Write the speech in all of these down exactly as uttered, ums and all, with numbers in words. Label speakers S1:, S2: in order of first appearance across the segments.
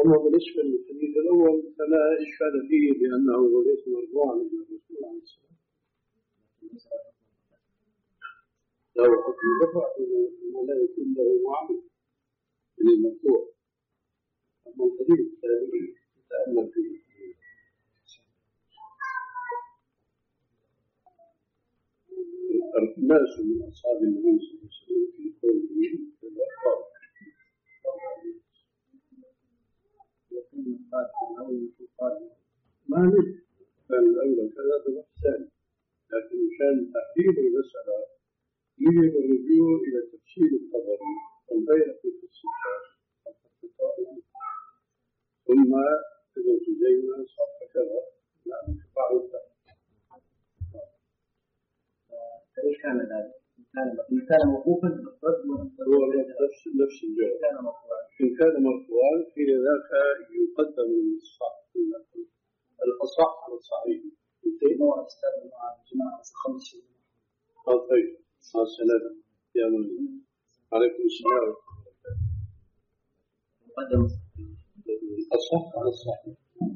S1: أما بالنسبة للحديث الأول فلا إشكال فيه لأنه ليس مرفوعا إلى الرسول عليه الصلاة والسلام. لو حكم رفع لا يكون له معامل من المرفوع. أما الحديث الثاني تأمل فيه. الناس من أصحاب النبي صلى الله عليه وسلم في قوله الأخبار ما نفع كان الأول كذا بالأحسان، لكن مشان تحديد المسألة يجب الرجوع إلى تفسير الخبر والبيهقي في الستات ثم ابن خزيمة صح كذا لا بعض الثاني.
S2: كيف كان ذلك؟ إن كان موقوفا بالرد
S1: هو نفس نفس الجواب. إن كان مرفوعا في ذاك يقدم الصح الأصح على الصحيح.
S2: نوع استخدم مع جماعة خمس شهور.
S1: طيب السلام يا من عليكم السلام.
S2: مقدم
S1: الأصح على الصحيح.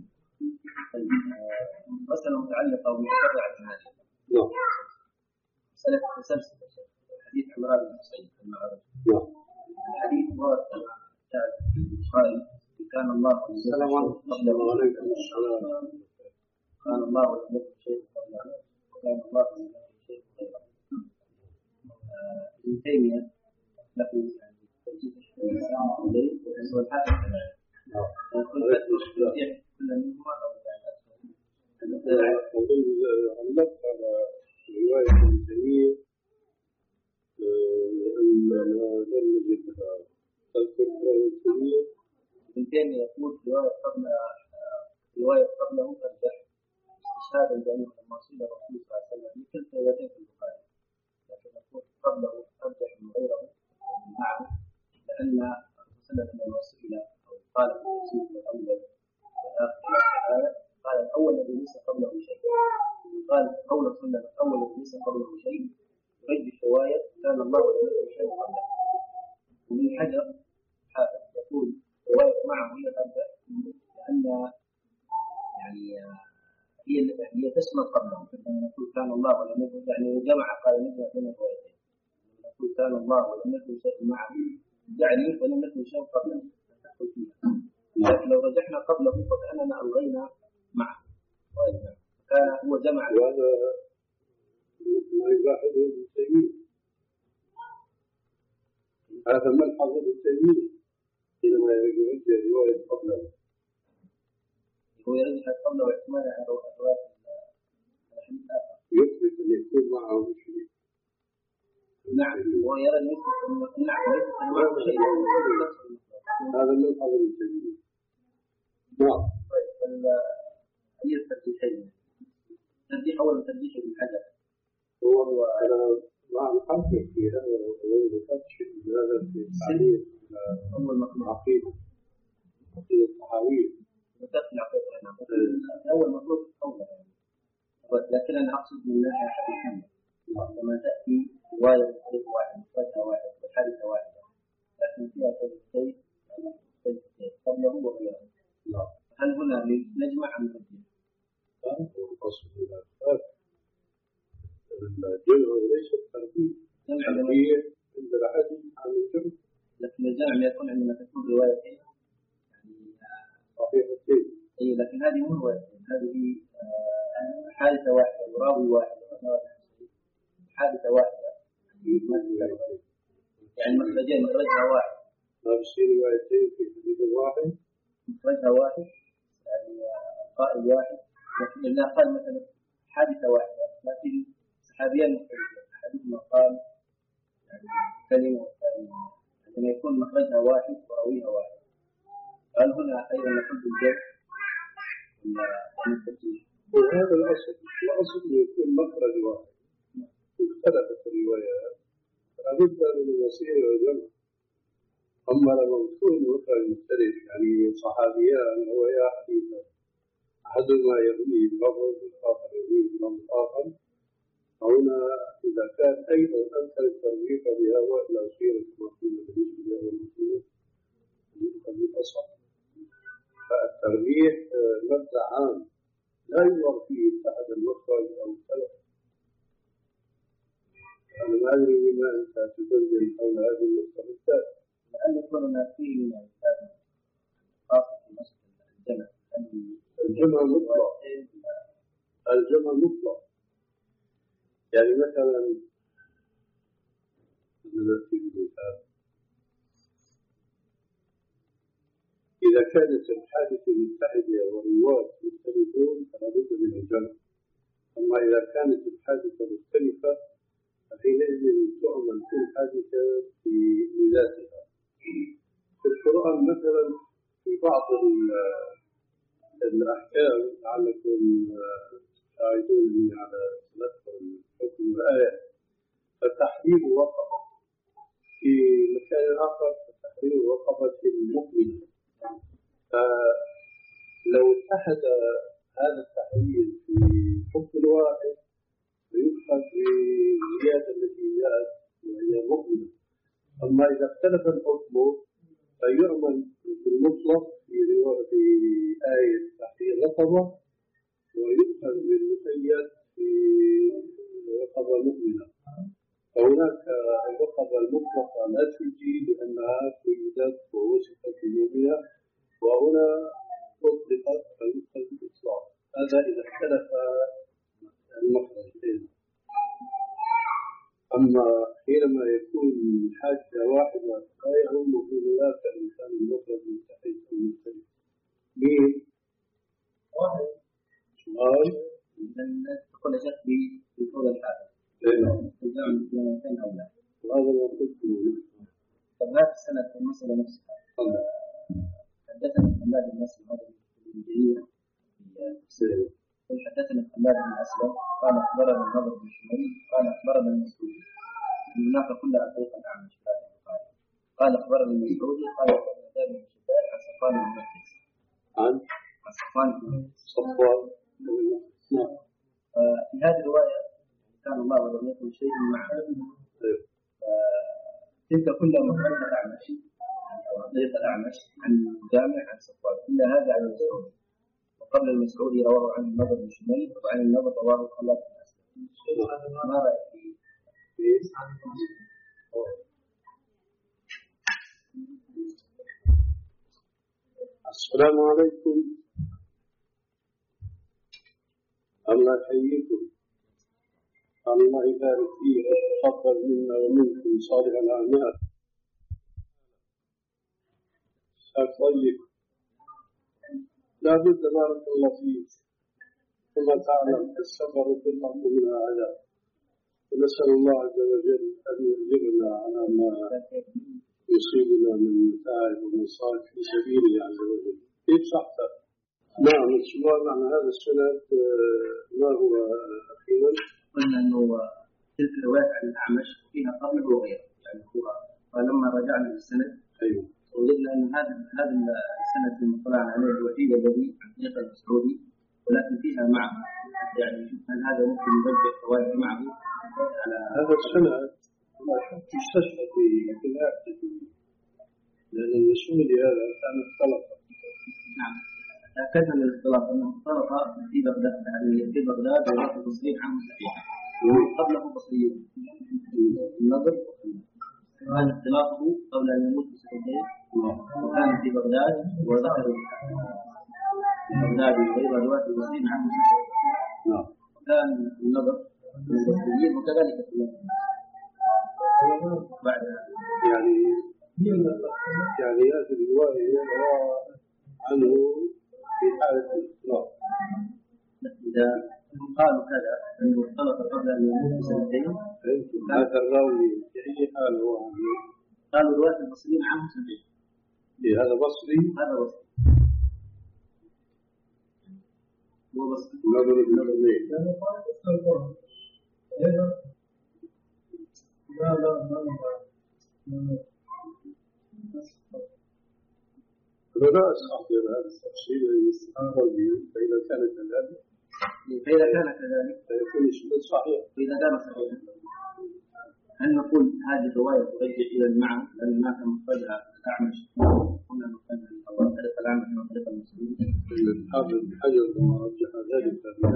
S2: مسألة متعلقة بمتابعة هذه.
S1: نعم.
S2: مسألة تسلسل حديث عمران بن حسين المعروف.
S1: نعم.
S2: الحديث ورد في البخاري كان الله
S1: السلام عليكم السلام.
S2: كان الله لم يكن شيء قبله وكان الله لم يكن شيء غيره. ابن تيمية له يعني تجديد الإسلام عليه وهو الحاكم كذلك. كل كل منهما أو
S1: علقت على رواية ابن تيمية لأننا لم نجدها. تذكر ابن تيمية
S2: ابن تيمية يقول رواية قبل رواية قبله أرجح استشهادا بأنه لما صلى الرسول صلى الله عليه وسلم مثل روايتين في البخاري، لكن يقول قبله أرجح من غيره معه لأن الرسول صلى الله عليه وسلم لما سئل أو قال في التفسير الأول والآخر الآية قال الأول الذي ليس قبله شيء، قال قول صلى الله عليه وسلم الأول الذي ليس قبله شيء يرجح رواية كان الله لم يكن شيء قبله. ومن حجر يقول رواية معه هي الأرجح لأن يعني هي هي تشمل قبله. نقول كان الله ولم يكن يعني جمع قال نجمع بين الروايتين. نقول كان الله ولم يكن شيء معه يعني ولم يكن شيء قبله تدخل فيها. لكن لو رجحنا قبله فكأننا ألغينا معه. كان هو جمع.
S1: وهذا ما يلاحظه ابن تيمية. هذا ملحظ ابن تيمية حينما يرجع رواية قبله.
S2: هو يرجح قبله واحتمال على الرواية الحديث الآخر.
S1: يثبت أن يكون معه شيء.
S2: نعم هو يرى أن يثبت أن نعم يثبت أن معه شيء.
S1: هذا ملحظ ابن تيمية. نعم.
S2: طيب أي الترجيحين؟ ترجيح أول ترجيح ابن حجر.
S1: هو هو مع الحقيقة في هذا الأول فتش هذا في التعليم
S2: أول مطلوب
S1: عقيدة عقيدة الصحاوية.
S2: وتدخل عقيدة أول مطلوب أول لكن أنا أقصد من ناحية حديثية لما تأتي رواية بطريق واحد وجهة واحد وحادثة واحدة لكن فيها تجديد تجديد قبله وغيره. هل هنا نجمع أم نجمع؟
S1: الأصل إلى الفات الجمع ليس الترتيب. الترتيب عند العدل عن الجمع.
S2: لكن الجمع يكون عندما تكون روايتين يعني
S1: صحيحتين.
S2: أي لكن هذه مو روايتين هذه حادثة واحدة وراوي واحد حادثة واحدة يعني مخرجين مخرجها واحد.
S1: ما بصير روايتين في حديث واحد.
S2: مخرجها واحد يعني قائل واحد لكن إذا قال مثلا حادثة واحدة لكن صحابيان مختلفين أحدهما قال يعني كلمة والثاني عندما يكون مخرجها واحد وراويها واحد. هل هنا أيضا نقول بالجمع ولا الترجيح؟
S1: وهذا الأصل الأصل يكون مخرج واحد اختلفت الروايات فلا بد من الوسيلة والجمع. أما لما تكون مخرج مختلف يعني صحابيان روايا حديثا أحدهما يرويه بلفظ والآخر يرويه بلفظ آخر هنا إذا كان أيضا أمثل الترجيح بها وإلى صيغة كما قلنا بالنسبة لأول المسلمين يؤخذ بالأصح الترجيح مبدأ عام لا ينظر فيه اتحد المخرج أو سلف. أنا ما أدري بما أنت تدلل حول هذه النقطة بالذات.
S2: لأن كلنا فيه من الإنسان خاصة في مسألة الجمع.
S1: الجمع مطلق. الجمع مطلق. يعني مثلا إذا كانت الحادثة متحدة والرواة مختلفون فلا بد من الجمع. أما إذا كانت الحادثة مختلفة فحينئذ تؤمن كل حادثة بذاتها. في القرآن مثلا في بعض الأحكام لعلكم شاهدونني على نذكر الحكم الآية، فتحرير رقبة، في مكان آخر فتحرير رقبة المؤمن. فلو اتحد هذا التحرير في حكم واحد فيؤخذ بالزيادة التي جاءت وهي مؤمنة. أما إذا اختلف الحكم فيؤمن في المطلق في آية تحرير رقبة ويؤخذ بالمقيد في رقبة مؤمنة. فهناك الرقبة المطلقة لا تجي لأنها قيدت ووصفت بمؤمنة، وهنا أطلقت فيؤخذ بالإطلاق. هذا إذا اختلف المخرجين. أما حينما يكون حاجة واحدة لا يعم في ذلك الإنسان المخرج متحد أو مختلف. مين؟
S2: واحد.
S1: سؤال؟
S2: لأن كل شخص بطول الحادث.
S1: نعم.
S2: الجمع كان أو لا.
S1: وهذا ما قلت له.
S2: طب هذه السنة في المسألة نفسها. حدثنا محمد بن مسلم هذا الجليل في قل حدثنا محمد بن أسلم قال أخبرنا النضر بن شميل قال أخبرنا المسعودي من هناك كلها طريقة الأعمش قال أخبرنا المسعودي قال أخبرنا دابر بن شداد عن صفوان بن مخلص
S1: عن
S2: عن صفوان بن
S1: صفوان.
S2: نعم. في هذه الرواية كان الله ولم يكن شيء مع تلك كلها مخالفة الأعمش أو طريقة الأعمش عن جامع عن صفوان إلا هذا عن المسعودي. قبل المسعودي رواه عن النضر بن شميل وعن النضر رواه خلاف بن أسلم. ما رأيك فيه؟
S1: السلام عليكم. الله يحييكم. الله يبارك فيك ويتقبل منا ومنكم صالح الأعمال. طيب. لا بد بارك الله فيك كما تعلم السفر بالأرض منها عذاب، ونسأل الله عز وجل أن يجرنا على ما يصيبنا من متاعب ومصائب في سبيله عز وجل. كيف صحت؟ نعم. السؤال عن هذا السند ما هو أخيرا؟
S2: قلنا أنه تلك الرواية عن الأعمش فيها قبله وغيره، يعني هو فلما رجعنا للسند
S1: أيوه
S2: وجدنا أن هذا هذا السند المطلع عليه الوحيد الذي عن طريق المسعودي، ولكن فيها معه يعني هل هذا ممكن يرجع رواية معه على
S1: هذا السند؟ لا شك يستشفى في الآخر، لأن المسعودي هذا كان اختلط.
S2: نعم. أكدنا من الاختلاط أنه اختلط في بغداد، يعني في بغداد وفي تصريح عنه صحيح قبله بصريون النظر، وكان اختلاطه قبل أن يموت بسنتين وكان في بغداد وذكر في بغداد وغير رواية البصريين عنه صحيح، وكان النظر من البصريين وكذلك في بعد
S1: يعني يعني هذه الرواية روى عنه في حالة الاختلاط.
S2: إذا قالوا كذا أنه اختلط قبل أن يموت بسنتين
S1: هذا الراوي في أي حال هو عنه؟
S2: قالوا رواية البصريين عنه سنتين.
S1: هذا بصري؟
S2: هذا بصري. هو بصري.
S1: نظر النظر ليه؟ لا لا لا لا أستحضر هذا التفصيل يستحضر به، فإذا كان كذلك
S2: فإذا كان كذلك
S1: فيكون الشيء صحيح.
S2: فإذا كان صحيحا هل نقول هذه الرواية ترجع إلى المعنى لأن ما كان مخرجها الأعمش قلنا أنه كان طريق العمل من طريق المسلمين.
S1: الحافظ بن حجر لما رجح ذلك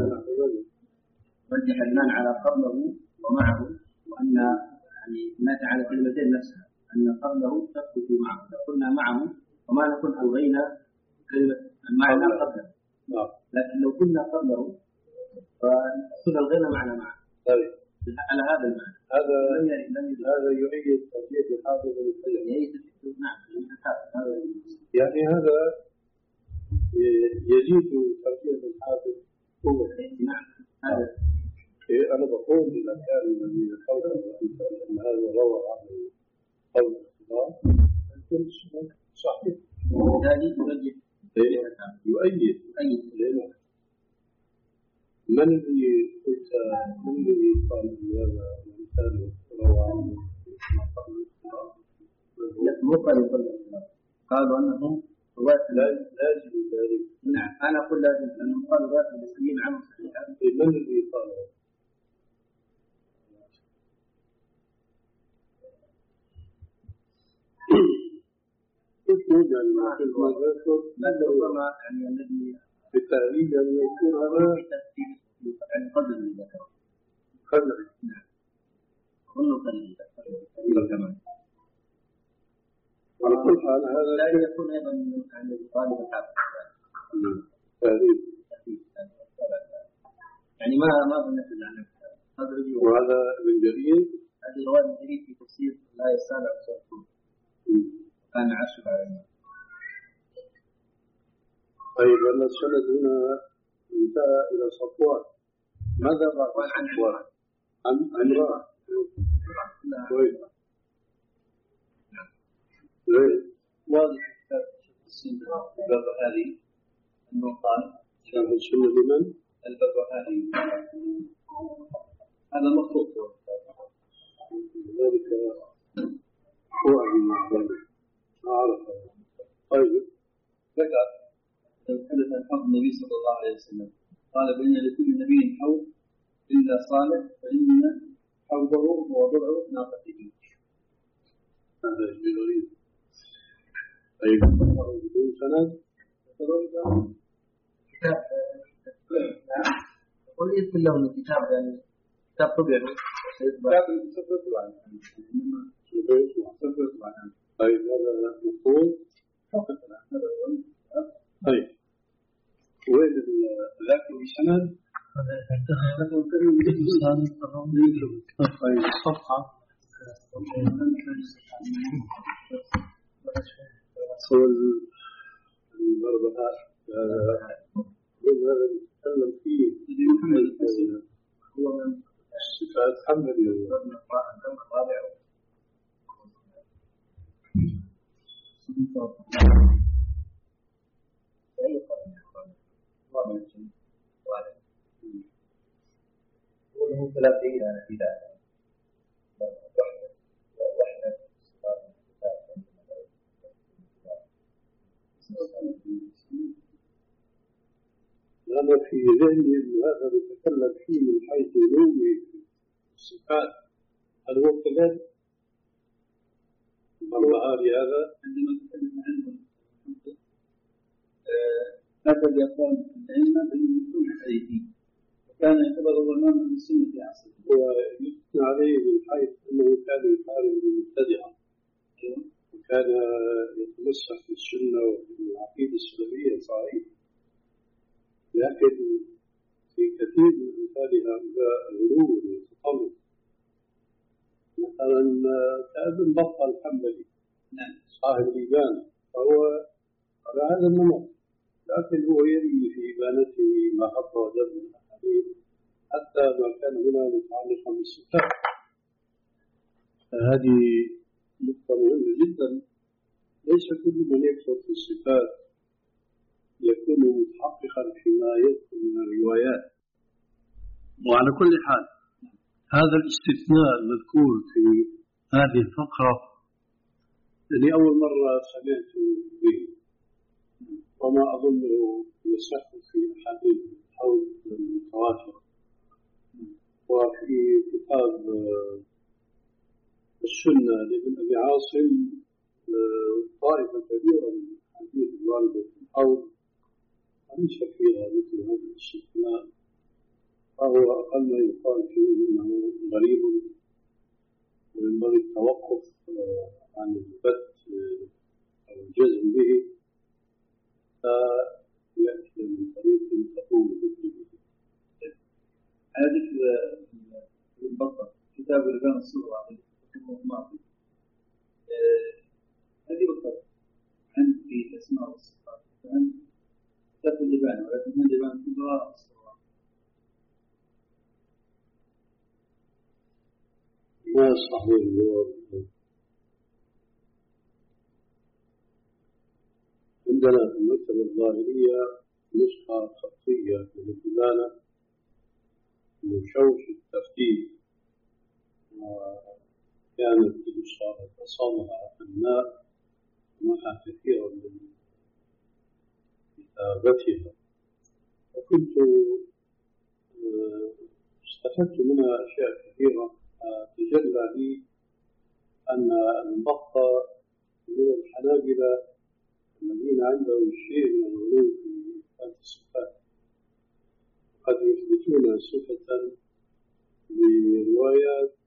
S2: رجح المال على قبله ومعه، وأن يعني مات على كلمتين نفسها، أن قبله تثبت معه، لو قلنا معه وما نكون ألغينا كلمة المعنى قبله، لكن لو قلنا قبله فكنا ألغينا معنى معه.
S1: طيب
S2: على هذا المعنى
S1: هذا هذا يؤيد ترجيح الحافظ بن حجر.
S2: نعم
S1: يعني هذا يزيد ترجيح الحافظ قوة.
S2: نعم هذا
S1: أنا بقول إذا كان الذين قالوا أن هذا روى عنه قول الاختلاف يكون صحيح.
S2: وبالتالي يرجح
S1: يؤيد يؤيد من الذي قلت من الذي قال هذا الإنسان روى عنه قول الاختلاف؟
S2: مو قالوا قول الاختلاف، قالوا أنهم رواة
S1: لازم ذلك.
S2: نعم أنا أقول لازم أنهم قالوا رواة المسلمين عنه صحيحا.
S1: من الذي قال؟
S2: ربما يعني الذي
S1: بالتأليل أن يكون هذا
S2: يعني قدر الذكر
S1: قدر.
S2: نعم كله قدر كمان.
S1: على كل حال هذا
S2: لا يكون أيضا عن الطالب الحافظ.
S1: تأليل
S2: يعني ما ما بنفذ عنه قدر.
S1: وهذا من جرير.
S2: هذه رواية من جرير في تفسير لا يسال عن سورة كان عشر على الماء.
S1: طيب أن السند هنا انتهى إلى صفوان. ماذا بعد
S2: عن
S1: صفوان؟ عن عمران. كويس.
S2: واضح في السنة البربهاري أنه قال
S1: شرح السنة لمن؟
S2: البربهاري هذا مخطوط
S1: ذلك هو عن ذلك أعرف. طيب
S2: ذكر حدث عن حوض النبي صلى الله عليه وسلم قال بين لكل نبي حوض إلا صالح فإن حوضه ووضعه ناقته.
S1: هذا جميل. طيب بدون سند
S2: كتاب نعم قل يذكر له من كتاب يعني كتاب طبيعي كتاب سفر عنه سفر عنه.
S1: طيب هذا مفهوم. طيب وين ذاك السند؟ طيب الصفحة صور البربهار هذا نتكلم فيه هو من الصفات حمل
S2: وله ثلاثين على بداية وحدة وحدة
S1: أنا في ذهني أن هذا نتكلم فيه من حيث علومه الصفات. هل هو كذلك؟ البربهاري هذا
S2: عندما نتكلم عنه هذا يقول العلم بالمثل الحديثي وكان يعتبر هو إمام من السنة في عصره
S1: ويثنى عليه من حيث أنه كان يحارب المبتدعة وكان يتمسك بالسنة والعقيدة السلفية صحيح، لكن في كثير من أمثال هؤلاء الغلو والتطرف مثلا كابن بطة الحنبلي صاحب الإبانة فهو على هذا النمط، لكن هو يروي في إبانته ما حط وجد من الحديث حتى ما كان هنا متعلقا بالصفات. هذه نقطة مهمة جدا. ليس كل من يكتب في الصفات يكون متحققا فيما يذكر من الروايات. وعلى كل حال هذا الاستثناء المذكور في هذه الفقرة اللي أول مرة سمعت به وما أظنه يصح في أحاديث الحوض المتواترة. وفي كتاب السنة لابن أبي عاصم طائفة كبيرة من الحديث الواردة في الحوض ليس فيها مثل هذا الاستثناء، فهو أقل ما يقال فيه إنه غريب وينبغي التوقف عن البت أو الجزم به فيأتي من طريق تقوم به.
S2: هذه البطة كتاب الرجال الصغرى الماضي هذه بطة عند في أسماء والصفات عند كتاب اللبان، ولكن اللبان الكبرى الصغرى
S1: ما صحيح الجواب. عندنا في المكتبة الظاهرية نسخة خطية من الدبانة مشوش الترتيب، وكانت الإشارة تصلها الماء مع كثيرا من كتابتها، وكنت استفدت منها أشياء كثيرة. تجلى لي أن المبقى من الحنابلة الذين عندهم شيء من الغلو في هذه الصفات، قد يثبتون صفة بروايات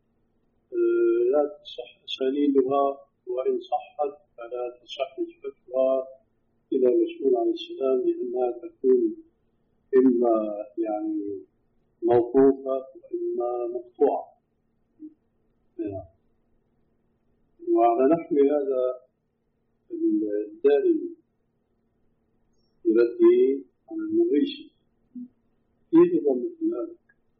S1: لا تصح أسانيدها، وإن صحت فلا تصح نسبتها إلى الرسول عليه السلام، لأنها تكون إما يعني موقوفة وإما مقطوعة. وعلى نحو هذا الدارمي يرده على المغيثي فيه ضمن ذلك.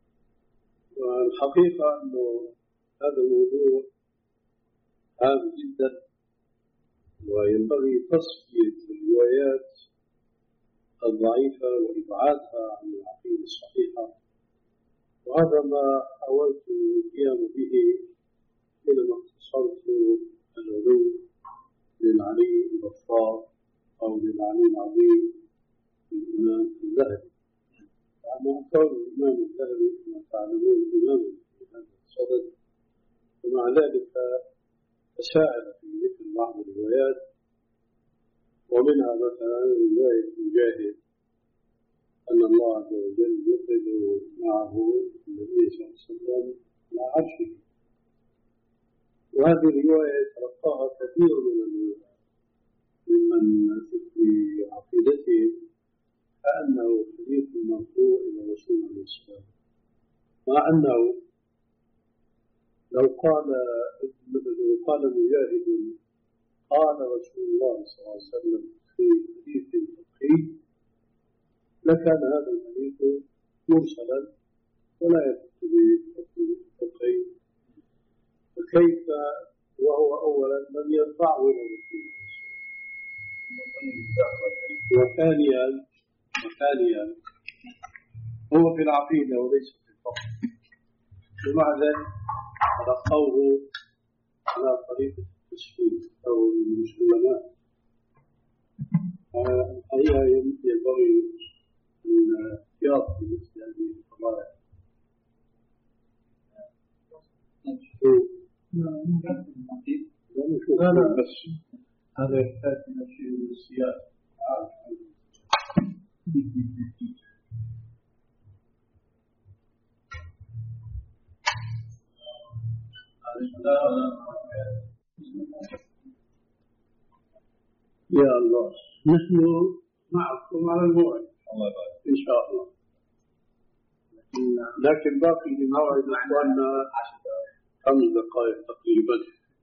S1: والحقيقة أنه هذا الموضوع هام جدا، وينبغي تصفية الروايات الضعيفة وإبعادها عن العقيدة الصحيحة، وهذا ما حاولت القيام به حينما اختصرت العلو للعلي الغفار أو للعلي العظيم للإمام الذهبي. أما كون الإمام الذهبي كما تعلمون إماما في هذا الصدد، ومع ذلك تساءل في مثل بعض الروايات، ومنها مثلا رواية مجاهد أن الله عز وجل يقبل معه النبي صلى الله عليه وسلم على عرشه، وهذه الرواية تلقاها كثير من ممن في عقيدتهم كأنه حديث مرفوع إلى الرسول عليه السلام، مع أنه لو قال لو قال مجاهد قال رسول الله صلى الله عليه وسلم في حديث فقهي لكان هذا الحديث مرسلا ولا يثبت به فقهي، فكيف وهو أولا لم يرفعه إلى الرسول، وثانيا وثانيا هو في العقيدة وليس في الفقه، ومع ذلك تلقوه على طريقة التسويق أو المسلمات. الحقيقة ينبغي الاحتياط في مثل هذه القضايا. لا نشوف بس هذا يحتاج إلى شيء من السياسة. يا الله نحن معكم على الموعد إن شاء الله، لكن باقي لموعد إخواننا خمس دقائق تقريبا.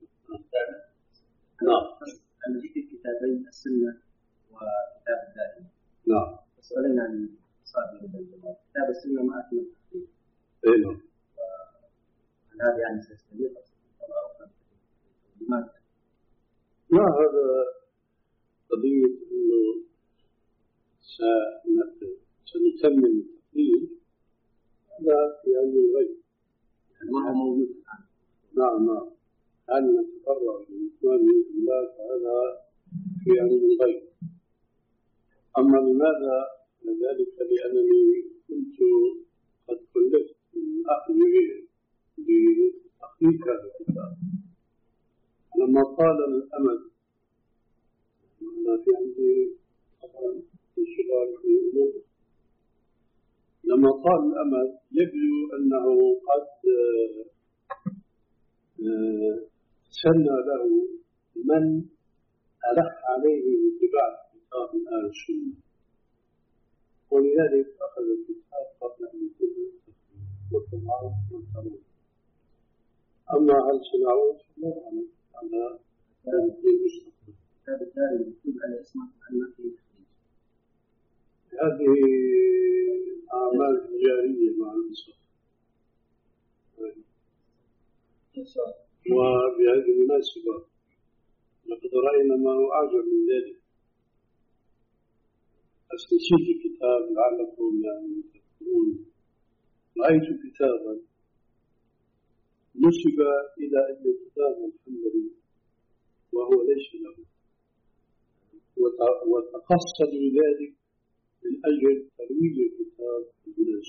S1: نعم.
S2: أنا جئت كتابين السنة وكتاب الدائم.
S1: نعم.
S2: سؤالنا عن صاحب الجماعة. كتاب السنة ما أكمل التحقيق.
S1: إيه نعم.
S2: هذا يعني سيستمر لماذا؟
S1: لا هذا قضية إنه سنكمل التحقيق هذا في علم الغيب،
S2: يعني ما هو موجود الآن.
S1: نعم نعم. هل نتفرغ لإتمام الله فهذا في علم الغيب. أما لماذا ذلك؟ لأنني كنت قد كلفت بالأخذ بتحقيق هذا الكتاب، لما طال الأمد، أنا في عندي طبعا انشغال في أمور، لما طال الأمد يبدو أنه قد سنى له من ألح عليه باتباع كتاب الآن السنة، ولذلك أخذ الكتاب قبل أن يكون مطلعا مطلعا. أما هل سمعوه فلا أعلم على المستقبل.
S2: هذا الدار يكتب على اسمه أن في
S1: هذه أعمال تجارية مع الأسف. وبهذه المناسبة لقد رأينا ما هو أعجب من ذلك. أستشهد كتاب لعلكم يعني تذكرون، رأيت كتابا نسب إلى ابن كتاب الحنبلي وهو ليس له، وتقصد ذلك من أجل ترويج الكتاب بالناس.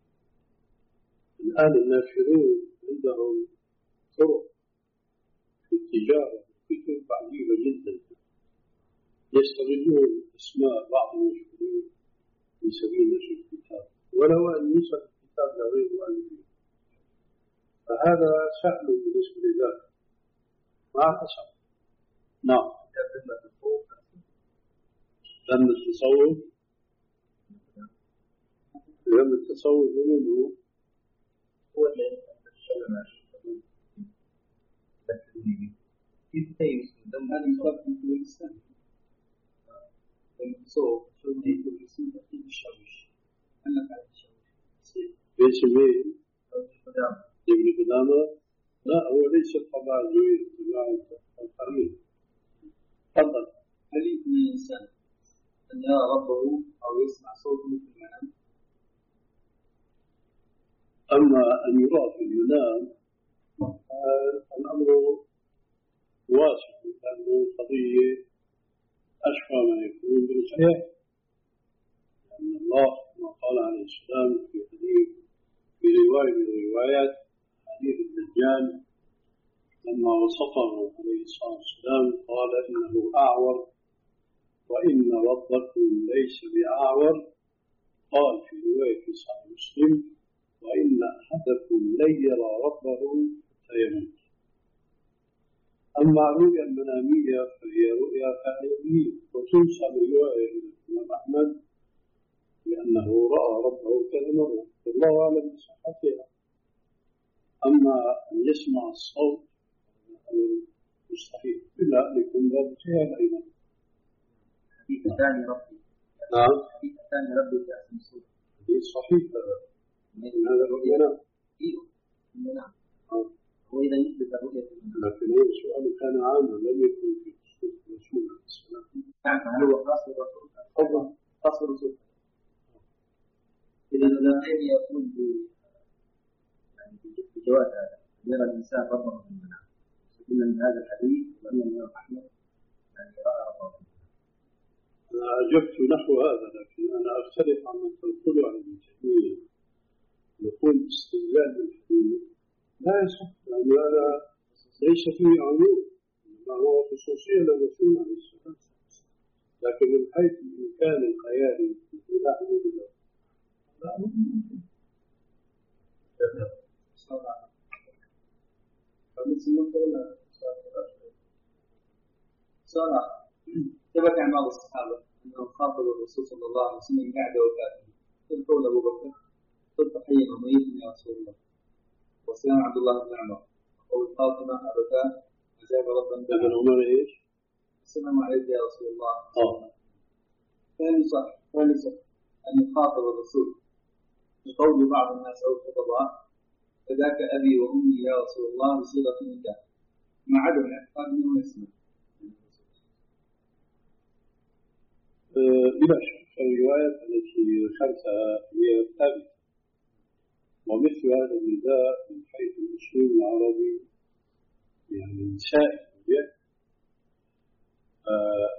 S1: الآن الناشرون عندهم طرق في التجارة كتب عجيبة جدا، يستغلون أسماء بعض المشهورين في سبيل نشر الكتاب ولو أن نسخ الكتاب لغير مؤلفين، فهذا سهل بالنسبة لذلك مع الأسف. نعم، لم التصوف لم التصوف منه
S2: هو الذي تكلم عنه. كيف يستخدم هذا الكتاب في الإسلام؟ التصوف شو اللي في الإسلام تأكيد الشوش، أنا بعد الشوش.
S1: ليس مين؟ ابن قدامة؟ لا، هو ليس طبعا زوير طبعا القرين. تفضل.
S2: هل يمكن الإنسان أن يرى ربه أو يسمع صوته في المنام؟
S1: أما أن يرى في المنام الأمر واسع، لأنه قضية أشفى ما يكون بالحياة، لأن الله كما قال عليه السلام في حديث في رواية من الروايات حديث الدجال لما وصفه عليه الصلاة والسلام قال إنه أعور وإن ربكم ليس بأعور، قال في رواية صحيح مسلم وإن أحدكم لن يرى ربه حتى يموت. أما الرؤيا المنامية فهي رؤيا خيالية وتنسب رواية إلى الإمام أحمد لأنه رأى ربه كذا مرة، والله أعلم بصحتها. أما أن يسمع الصوت مستحيل إلا أن يكون باب خيال أيضا.
S2: حديث ثاني ربي.
S1: نعم.
S2: حديث ثاني ربي في أحسن الصورة.
S1: حديث صحيح هذا. هذا الرؤيا.
S2: إيوه. المنام. وإذا يثبت الرؤية في المنام.
S1: لكن هو السؤال كان عاما لم يكن في خصوص الرسول عليه السلام.
S2: نعم، هل هو خاص بالرسول؟ طبعا خاص بالرسول. إذا الذي يقول ب يعني بجواز هذا يرى الإنسان ربه في المنام، استدل من هذا الحديث وأن الإمام أحمد يعني رأى ربه.
S1: أنا أجبت نحو هذا، لكن أنا أختلف عما تنقله عن ابن تيمية. يقول استدلال بالحديث لا يصح، لأن هذا ليس فيه عموم، إنما هو خصوصية للرسول عليه السلام، لكن من حيث الإمكان الخيالي لا عموم له. لا ممكن.
S2: صراحة ثبت عن بعض الصحابة أنهم خاطبوا الرسول صلى الله عليه وسلم بعد وفاته، قل قول أبو بكر قلت حيا وميتا يا رسول الله، وسلام عبد الله بن عمر، وقول فاطمة أبتاه أجاب ربا
S1: ابن عمر إيش؟
S2: السلام عليك يا رسول الله.
S1: آه.
S2: ثاني صح ثاني صح أن يخاطب الرسول بقول بعض الناس أو الخطباء فذاك أبي وأمي يا رسول الله بصيغة النداء مع عدم الاعتقاد منه اسمه.
S1: بلا شك الروايات التي ذكرتها هي ثابتة، ومثل هذا النداء من حيث الأسلوب العربي يعني سائد. آه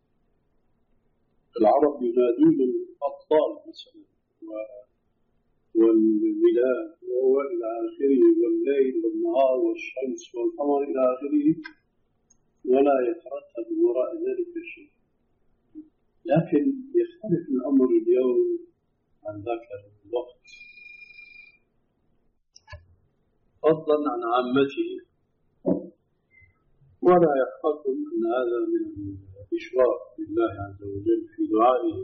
S1: العرب ينادون الأطفال مثلا، والبلاد وإلى آخره، والليل والنهار والشمس والقمر إلى آخره، ولا يترتب وراء ذلك شيء. لكن يختلف الأمر اليوم عن ذاك الوقت، فضلا عن عامته. ولا يخفاكم أن هذا من الإشراك بالله عز وجل في دعائه.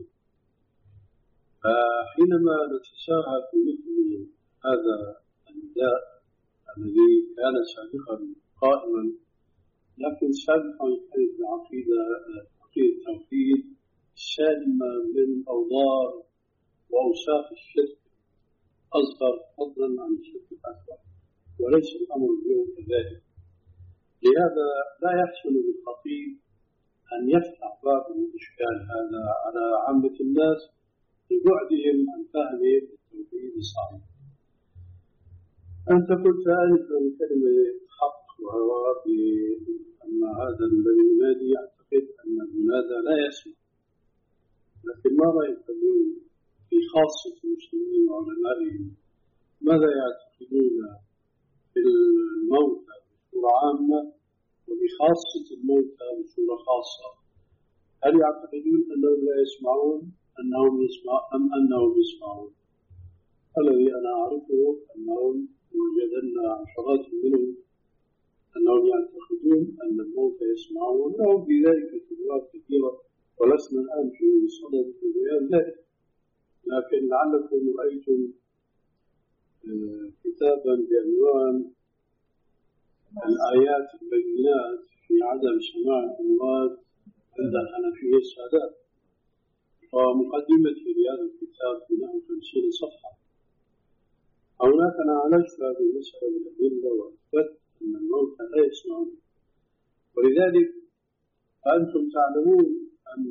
S1: فحينما نتساهل في مثل هذا النداء الذي كان سابقا قائما، لكن سابقا كانت العقيدة عقيدة التوحيد سالمة من أوضار وأوصاف الشرك أصغر فضلا عن الشرك الأكبر، وليس الأمر اليوم كذلك. لهذا لا يحسن للخطيب أن يفتح باب الإشكال هذا على عامة الناس لبعدهم عن فهمهم التوحيد الصحيح. أنت قلت آنفا كلمة حق، وهو أن هذا الذي ينادي يعتقد أن المنادى لا يسمع. لكن ماذا يقولون في خاصة المسلمين وعلمائهم؟ ماذا يعتقدون في الموتى بصورة عامة وبخاصة الموتى بصورة خاصة؟ هل يعتقدون أنهم لا يسمعون أنهم يسمع أم أنهم يسمعون؟ الذي أنا أعرفه أنهم وجدنا عشرات منهم أنهم يعتقدون أن الموتى يسمعون، لهم في ذلك تجربات كثيرة ولسنا الآن في صدد بيان ذلك. لكن لعلكم رأيتم كتابا بعنوان الآيات البينات في عدم سماع الأموات عند الحنفية السادات، ومقدمتي لهذا الكتاب بنحو خمسين صفحة. هناك أنا عالجت هذه المسألة بالأدلة وأثبت أن الموت لا يسمعون. ولذلك أنتم تعلمون أن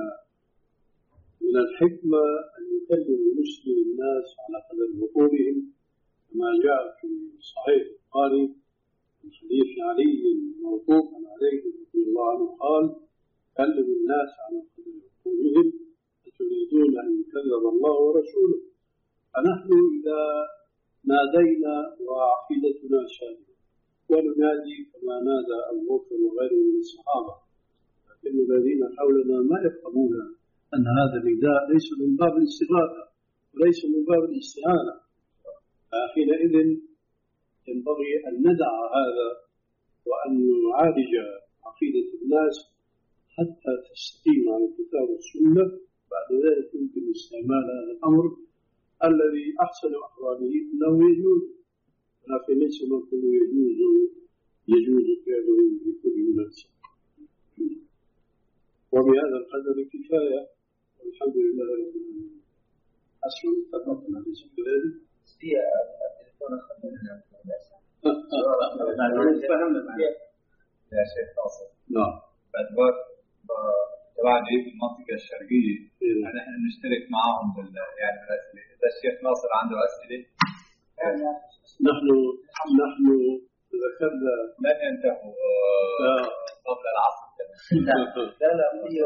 S1: من الحكمة أن يكلم المسلم الناس على قدر عقولهم، كما جاء في صحيح البخاري من حديث علي موقوفا عليه رضي الله عنه قال: كلموا الناس على قدر عقولهم أتريدون أن يكذب الله ورسوله. فنحن إذا نادينا وعقيدتنا شاملة وننادي كما نادى أبو بكر وغيره من الصحابة، لكن الذين حولنا ما يفهمون أن هذا النداء ليس من باب الاستغاثة وليس من باب الاستهانة. فحينئذ ينبغي أن ندع هذا وأن نعالج عقيدة الناس حتى تستقيم على الكتاب والسنة. بعد ذلك يمكن استعمال هذا الأمر الذي أحسن أحواله أنه يجوز، لكن ليس من كل يجوز يجوز فعله بكل مناسبة. وبهذا القدر كفاية، والحمد لله رب العالمين. أسلم اتفقنا بسكرين
S2: هي التليفون خلينا يا شيخ ناصر.
S1: نعم.
S2: بعد وقت طبعا في المنطقة الشرقية نحن نشترك معهم بال يعني بالأسئلة. إذا الشيخ ناصر عنده أسئلة
S1: نحن نحن ذكرنا
S2: لن ينتهوا قبل العصر.
S3: لا لا لا في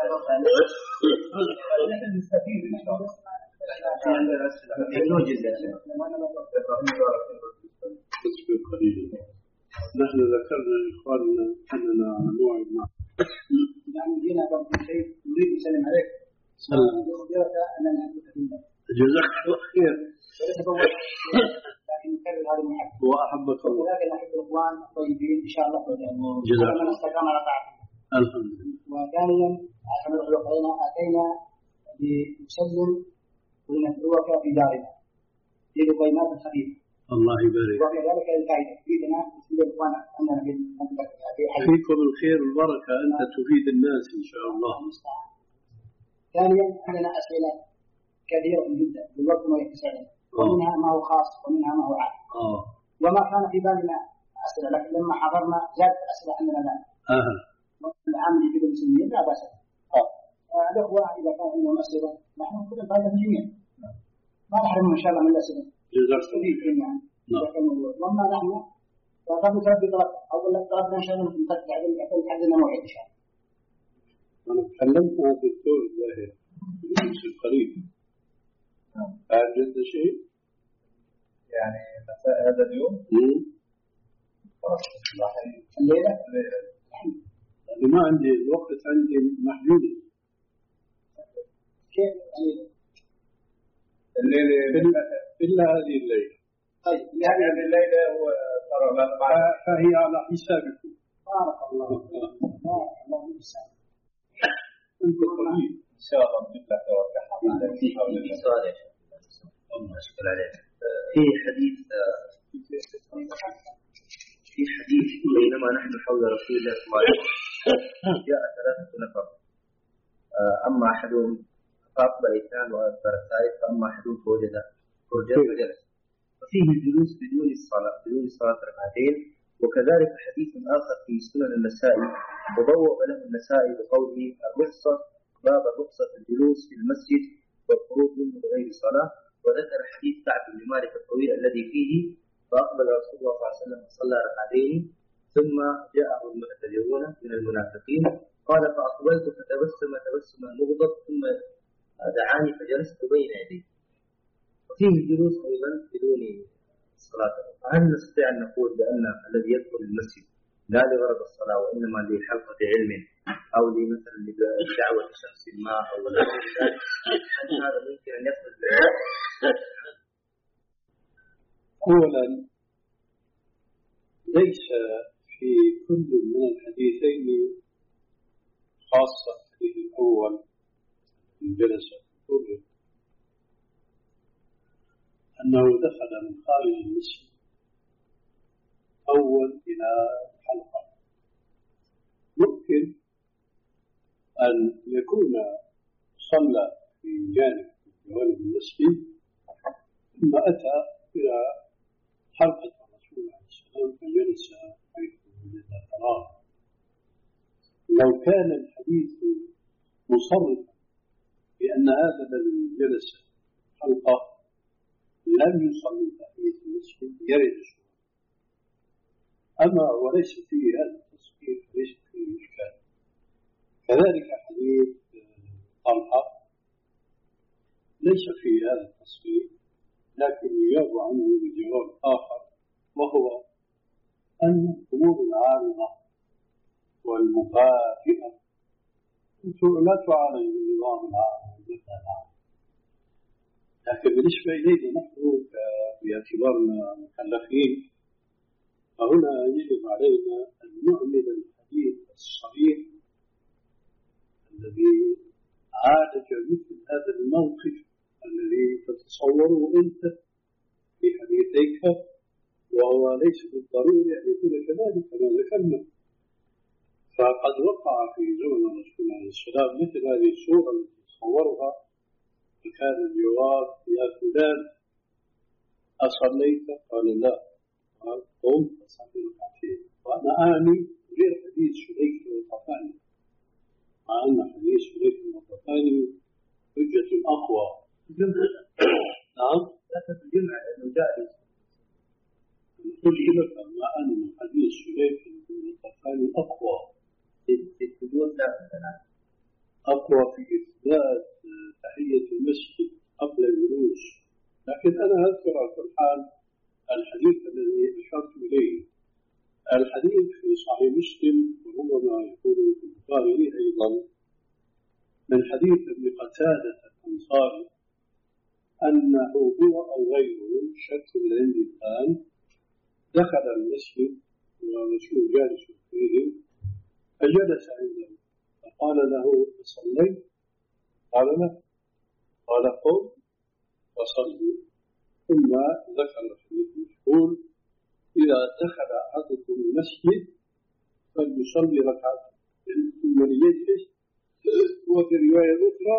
S2: نحن نستفيد إن شاء الله.
S1: نحن ذكرنا إخواننا أننا على موعد مع
S3: يعني جينا قبل شيء نريد نسلم عليك. سلام. أننا نحبك بالله.
S1: جزاك الله خير.
S3: لكن نكرر هذا المحبة.
S1: وأحبك الله.
S3: ولكن نحب الإخوان الطيبين إن شاء الله.
S1: جزاك
S3: الله. استقام على طاعته.
S1: الحمد لله.
S3: وثانيا أحمد الخلقين أتينا لنسلم ونتروك في دارنا في لقيمات الخبيث.
S1: الله يبارك.
S3: وفي ذلك الفائدة تفيدنا بسم الله الإخوان أننا في المنطقة
S1: فيكم الخير والبركة، أنت تفيد الناس إن شاء الله.
S3: ثانيا عندنا أسئلة كثيرة جدا بالوقت ما يتسعنا، ومنها ما هو خاص ومنها ما هو عام.
S1: آه.
S3: وما كان في بالنا أسئلة، لكن لما حضرنا زادت أسئلة عندنا الآن.
S1: آه.
S3: العامل في المسلمين لا بأس. آه. الأخوة إذا كان عندهم أسئلة نحن كل فائدة جميع. ما نحرمهم إن شاء الله من الأسئلة.
S1: جزاك الله
S3: خير. وما نحن فقد نتربي طلب أولا طلبنا إن شاء الله نتربي بعدين يكون عندنا موعد إن شاء الله.
S1: أنا تكلمت مع الدكتور الزاهر في القريب. هل جد شيء؟
S2: يعني هذا اليوم
S3: الليلة
S1: ما عندي الوقت، عندي محدود.
S3: كيف
S1: الليلة إلا هذه الليلة.
S3: طيب
S2: هذه الليلة هو ترى
S1: فهي على حسابكم.
S3: بارك الله بارك الله فيك.
S1: أنت طبيب
S2: إن شاء الله بنبدأ توقعها.
S4: في سؤال يا شيخ الله يشكر عليك. في حديث في حديث بينما نحن حول رسول الله صلى الله عليه وسلم جاء ثلاثة نفر، أما أحدهم فأقبل اثنان وأدبر الثالث، فأما أحدهم فوجد فرجا فجلس، وفيه الجلوس بدون الصلاة بدون صلاة ركعتين. وكذلك حديث آخر في سنن النسائي وبوأ له النسائي بقوله الرخصة باب رخصة الجلوس في المسجد والخروج منه بغير صلاة، وذكر حديث كعب بن مالك الطويل الذي فيه فأقبل رسول الله صلى الله عليه وسلم صلى ركعتين ثم جاءه المعتذرون من المنافقين قال فأقبلت فتبسم تبسما مغضب ثم دعاني فجلست بين يديه. وفيه الجلوس أيضا بدون الصلاة. فهل نستطيع أن نقول بأن الذي يدخل المسجد لا لغرض الصلاة وإنما لحلقة علم أو لمثلا لدعوة شخص ما أو لا ذلك، هل هذا ممكن أن يخرج؟
S1: أولا ليس في كل من الحديثين، خاصة الحديث الأول من جلسة الكبر، أنه دخل من خارج المسجد أول إلى الحلقة. ممكن أن يكون صلى في جانب جوانب المسجد ثم أتى إلى حلقة الرسول عليه السلام فجلس حيث وجد فراغ. لو كان الحديث مصرفا بأن هذا الذي جلس حلقة لم يصلي تحية المسجد يرد الشروط، أما وليس فيه هذا التصريف ليس فيه إشكال. كذلك حديث طلحة ليس فيه هذا التصريف، لكن يجاب عنه بجواب آخر، وهو أن الأمور العارضة والمفاجئة لا تعالج بالنظام العام، لكن بالنسبة إلينا نحن باعتبارنا مكلفين فهنا يجب علينا أن نعمل الحديث الصريح الذي عالج مثل هذا الموقف الذي تتصوره أنت في حديثيك، وهو ليس بالضروري أن يكون كذلك كما ذكرنا. فقد وقع في زمن الرسول عليه السلام مثل هذه الصورة التي تصورها، فكان الجواب يا فلان أصليت؟ قال لا. قال قم فصلي ركعتين. وأنا أعني غير حديث شريك الغطفاني، مع أن حديث شريك الغطفاني حجة أقوى. نعم
S4: لا تتجمع أنه جائز.
S1: كل لك مع أن حديث شريك الغطفاني أقوى
S4: في الثبوت لا مثلا
S1: أقوى في إثبات تحية المسجد قبل الجلوس. لكن أنا أذكر على كل حال الحديث الذي أشرت إليه، الحديث في صحيح مسلم وهو ما يقول في البخاري أيضا من حديث ابن قتادة الأنصاري أنه هو أو غيره شك من عند الآن دخل المسجد والرسول جالس فيه فجلس عنده فقال له صليت؟ قال لا. قال قم وصلي. ثم ذكر الحديث المشهور إذا دخل أحدكم المسجد فليصلي ركعتين ثم ليجلس. وفي رواية أخرى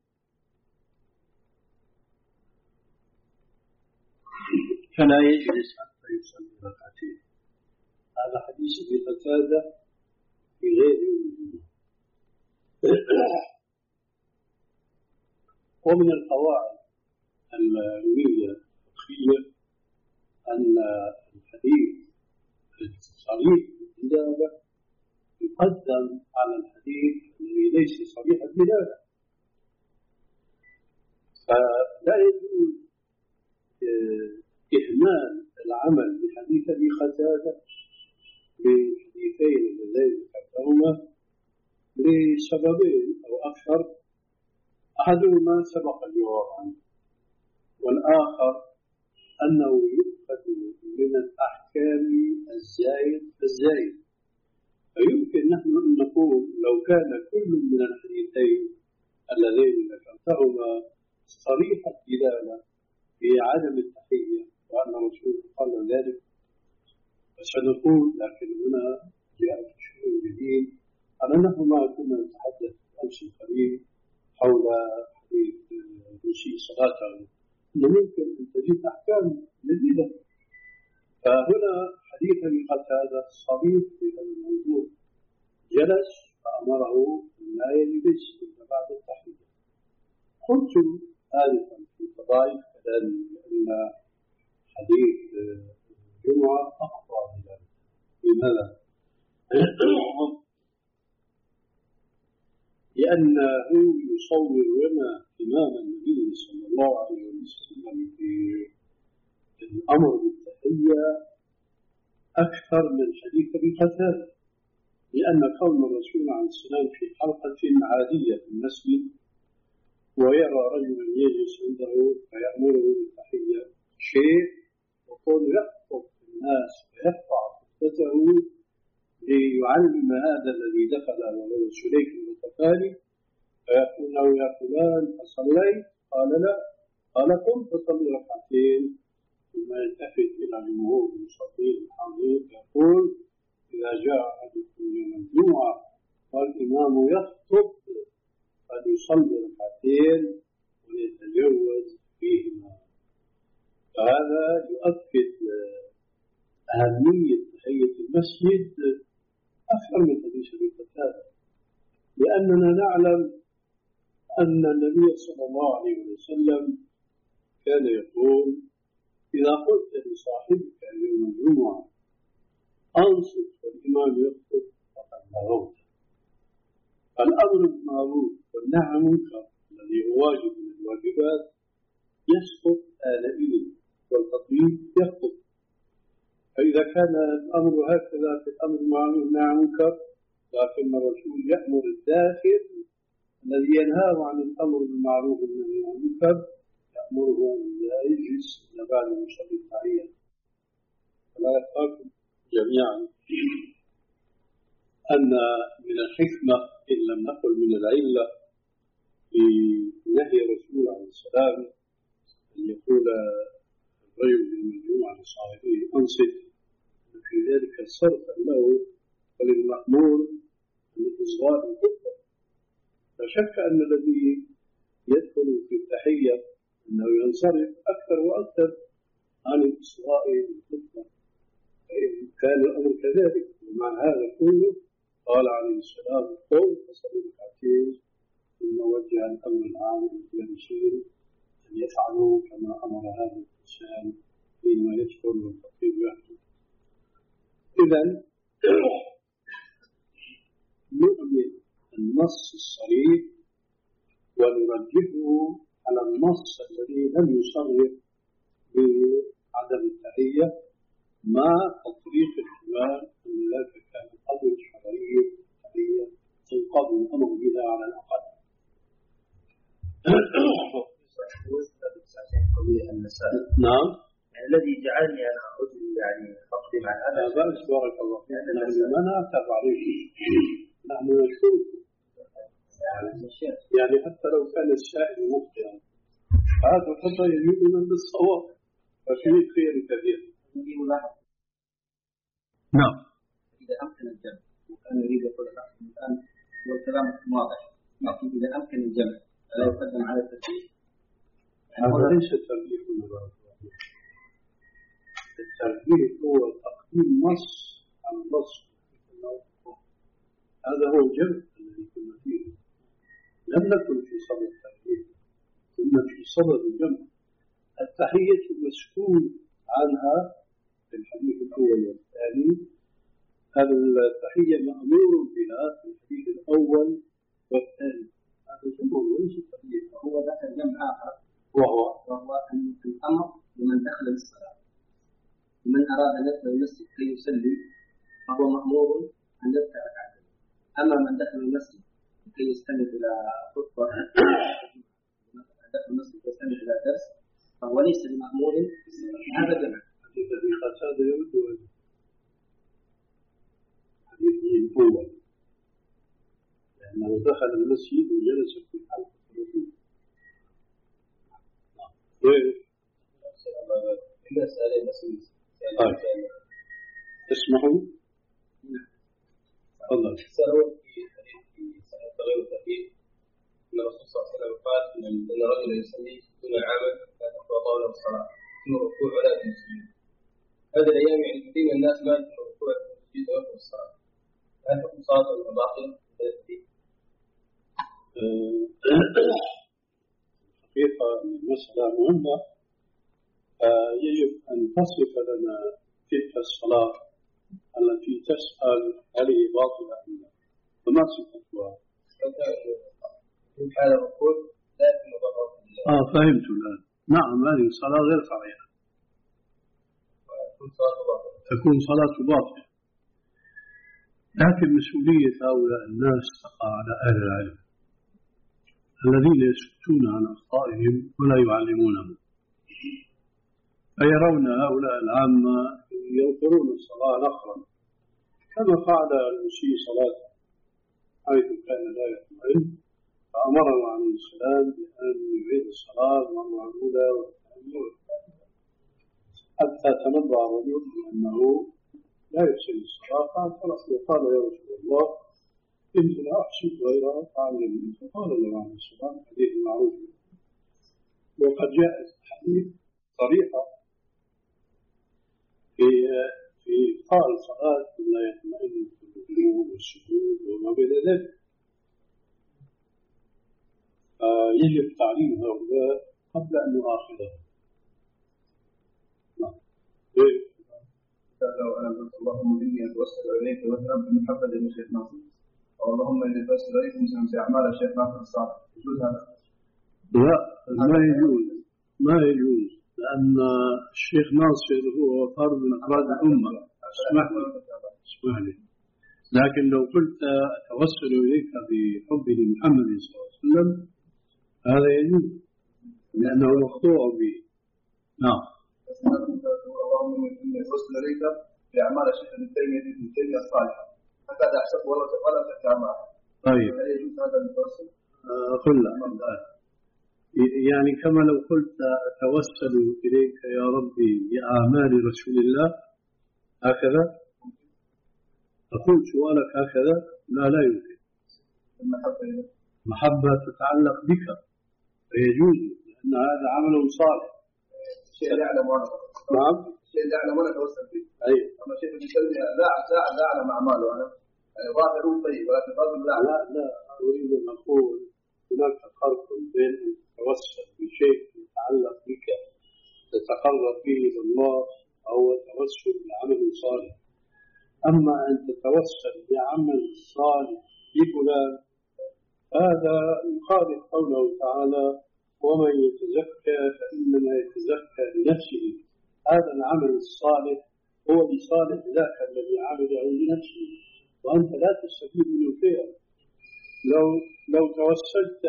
S1: فلا يجلس حتى يصلي ركعتين. هذا حديث ابن قتادة في غير الجمعة. ومن القواعد العلمية الفقهية أن الحديث الصريح بالدلالة يقدم على الحديث الذي ليس صريح الدلالة، فلا يجوز إهمال العمل بحديث أبي قتادة بالحديثين اللذين ذكرتهما لسببين أو أكثر. أحدهما سبق الجواب عنه، والآخر أنه يؤخذ من الأحكام الزايد فالزايد، فيمكن نحن أن نقول لو كان كل من الحديثين اللذين ذكرتهما صريح الدلالة في عدم التحية وأن الرسول قال ذلك فسنقول، لكن هنا جاء شيء جديد على أنه ما كنا نتحدث أمس القليل حول حديث مسيء صلاته أنه ممكن أن تجد أحكام جديدة. فهنا حديث أبي قتادة صريح في هذا الموضوع، جلس فأمره أن لا يجلس إلا بعد التحية. قلت آلفا في فضائل كذلك أن حديث الجمعة أقوى من ذلك. لماذا؟ لأنه يصور لنا إمام النبي صلى الله عليه وسلم في الأمر بالتحية أكثر من حديث أبي قتادة، لأن كون الرسول عليه السلام في حلقة عادية في المسجد ويرى رجلا يجلس عنده فيأمره بالتحية شيء، وكون يخطب الناس ويقطع خطبته ليعلم هذا الذي دخل وهو سليك الغطفاني فيقول له يا فلان أصليت؟ قال لا. قال قم فصلي ركعتين، ثم يلتفت إلى جمهور المصلين الحاضرين يقول إذا جاء أحدكم يوم الجمعة والإمام يخطب فليصلي ركعتين وليتجوز فيهما. فهذا يؤكد أهمية تحية المسجد أكثر من حديث أبي قتادة، لأننا نعلم أن النبي صلى الله عليه وسلم كان يقول إذا قلت لصاحبك يوم الجمعة أنصت والإمام يخطب فقد لغوت. الأمر بالمعروف والنهي عن المنكر الذي هو واجب من الواجبات يسقط آنئذ والتطبيق يخطب. فإذا كان الأمر هكذا في الأمر بالمعروف والنهي عن المنكر، لكن الرسول يأمر الداخل الذي ينهاه عن الأمر بالمعروف والنهي عن المنكر يأمره أن لا يجلس إلا بعد مصلي التحية. فلا يخفاكم جميعا أن من الحكمة إن لم نقل من العلة في نهي الرسول عليه السلام أن يقول الرجل يوم الجمعة لصاحبه أنصت، في ذلك الصرف له وللمأمور من إصغاء الخطبة. لا شك أن الذي يدخل في التحية أنه ينصرف أكثر وأكثر عن إصغاء الخطبة، فإن كان الأمر كذلك ومع هذا كله قال عليه السلام قل فصلي ركعتين، ثم وجه الأمر العام للجالسين أن يفعلوا كما أمر هذا الإنسان حينما يدخل والتطبيق يحدث. إذن نؤمن النص الصريح ونرجحه على النص الذي لم يصرح بعدم التحية مع تطبيق احتمال أن ذلك كان الأمر الشرعي التحية تنقضي الأمر بها على الأقل. نعم.
S4: الذي جعلني أنا أعود يعني أقدم على هذا
S1: بأس بارك الله فيك. نحن ما نعتب عليه، نحن نشوف يعني حتى لو كان السائل مخطئا هذا الخطأ يجوز من بالصواب، ففيه خير كثير. نعم.
S2: إذا أمكن الجمع وكان يريد يقول الآن والكلام واضح، لكن إذا أمكن الجمع لا يقدم على الترتيب.
S1: هذا ليس الترتيب الترتيب هو تقديم نص على نص، هذا هو الجمع الذي كنا فيه. لم نكن في صدد الترتيب، كنا في صدد الجمع. التحية مسكون عنها في الحديث الأول والثاني، التحية مأمور بها في الحديث الأول والثاني. هذا جمع وليس التحية.
S2: هو ذكر جمع آخر
S1: وهو
S2: وهو أن الأمر لمن دخل الصلاة من أراد أن يدخل المسجد كي يصلي فهو مأمور أن يركع ركعتين. أما من دخل المسجد كي يستند إلى خطبة دخل المسجد يستند إلى درس فهو ليس بمأمور هذا جمع.
S1: الذي هذا يرد حديثه الأول لأنه دخل المسجد وجلس في حلقة الرجل. تسمحوا؟ تفضل.
S5: سألوا في حديث في صحيح التغيير والتأكيد أن الرسول صلى الله عليه وسلم قال أن رجلا يصلي ستون عاما لا تقوى طاولة الصلاة ثم الركوع ولا السجود. هذه الأيام يعني كثير من الناس ما يدخل الركوع والسجود ويقوم الصلاة. هل حكم صلاة باقية؟
S1: الحقيقة المسألة مهمة، يجب أن تصف لنا تلك الصلاة التي تسأل هل هي باطلة أم لا، فما صفتها؟
S5: في حال الركوع لكن مضرة.
S1: آه فهمت الآن. نعم هذه الصلاة غير صحيحة. تكون صلاة باطلة. لكن مسؤولية هؤلاء الناس تقع على أهل العلم الذين يسكتون عن أخطائهم ولا يعلمونهم، فيرون هؤلاء العامة ينكرون الصلاة نقرا كما فعل المسيء صلاته حيث كان لا يطمئن فأمره عليه السلام بأن يعيد الصلاة مرة أولى والثانية والثالثة حتى تنبأ الرجل بأنه لا يحسن الصلاة فاعترف وقال يا رسول الله إني لا أحسن غيرها فعلمني، فقال له عليه السلام حديث معروف. وقد جاءت الحديث صريحة في في إبطال الصلاة لا يطمئن في الركوع والسجود وما بين ذلك. يجب تعليم هؤلاء قبل أن نؤاخذهم.
S5: اللهم إني أتوسل إليك وأترب بمحبة الشيخ ناصر، اللهم إني أتوسل إليك مسلم في أعمال الشيخ ناصر الصالح. يجوز هذا؟
S1: لا ما يجوز، ما يجوز، لأن الشيخ ناصر هو فرد من أفراد الأمة. اسمح لي اسمح لي لكن لو قلت أتوسل إليك بحبه لمحمد صلى الله عليه وسلم هذا يجوز لأنه مقطوع به. نعم.
S5: اللهم إني أتوسل إليك بأعمال الشيخ ابن تيمية ابن تيمية الصالحة هكذا أحسب ولا ولا تتعامل.
S1: طيب.
S5: هل يجوز هذا التوسل؟
S1: أقول لا. يعني كما لو قلت أتوسل إليك يا ربي بأعمال رسول الله هكذا أقول سؤالك هكذا لا لا يمكن. محبة تتعلق بك فيجوز لأن هذا عمل صالح.
S5: شيء لا أعلم وأنا
S1: نعم.
S5: شيء لا أعلم وأنا أتوسل فيه.
S1: أيوة.
S5: أما شيء بيسوي لا لا لا أعلم أعماله أنا ظاهر طيب ولكن قلب لا.
S1: لا لا أريد أن أقول هناك فرق بين أن تتوسل بشيء يتعلق بك تتقرب به إلى الله أو التوسل بعمل صالح. أما أن تتوسل بعمل صالح لفلان هذا يخالف قوله تعالى ومن يتزكى فإنما يتزكى لنفسه. هذا العمل الصالح هو لصالح ذاك الذي عمله لنفسه وأنت لا تستفيد منه شيئا. لو لو توسلت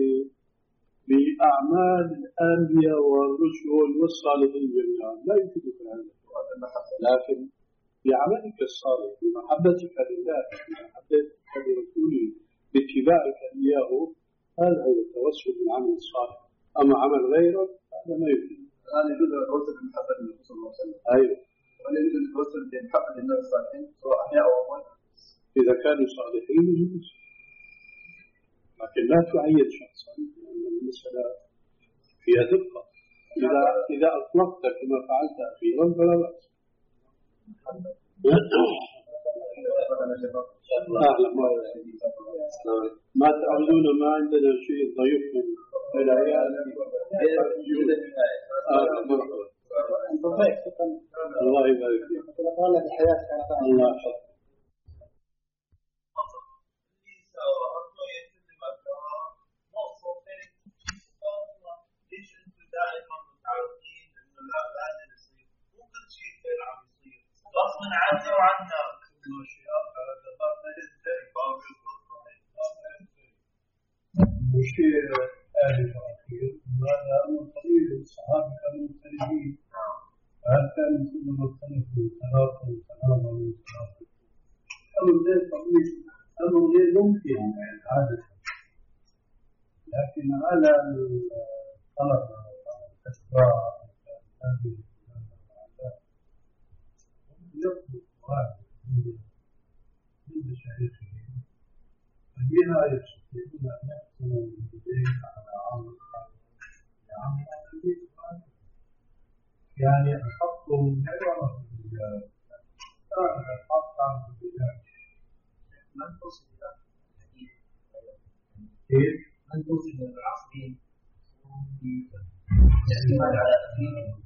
S1: بأعمال الأنبياء والرسل والصالحين جميعا لا يفيدك هذا، لكن بعملك الصالح بمحبتك لله بمحبتك لرسوله باتباعك إياه هذا هو التوسل بالعمل الصالح. أما عمل غيره هذا ما يفيد.
S5: الآن يجوز التوسل بمحبة النبي صلى الله عليه وسلم.
S1: أيوه.
S5: ولا يجوز التوسل بمحبة الناس الصالحين سواء أحياء أو أموات؟
S1: إذا كانوا صالحين يجوز، لكن لا تعين شخصا لأن المسألة فيها دقة. إذا إذا أطلقت كما فعلت أخيرا فلا بأس. أعلم ما تعودون ما عندنا شيء ضيف من العيال. الله يبارك فيك. الله يحفظك.
S6: ليش انتم دائما متعودين انه لا لازم يصير مو كل شيء يصير عم
S1: على الطلبة والأتباع هذه يطلب واحد من مشايخهم فبها يستطيعون أن يحصلوا بالبيت على عمل عمل يعني الحق غير الرجال كان الحق عن الرجال
S2: من توصل إلى الحديث
S1: كيف؟
S2: من توصل إلى العصرين الاعتماد على تقليد